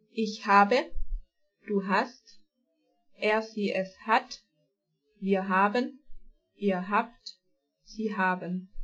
Ich habe, du hast, er sie es hat, wir haben, ihr habt, sie haben.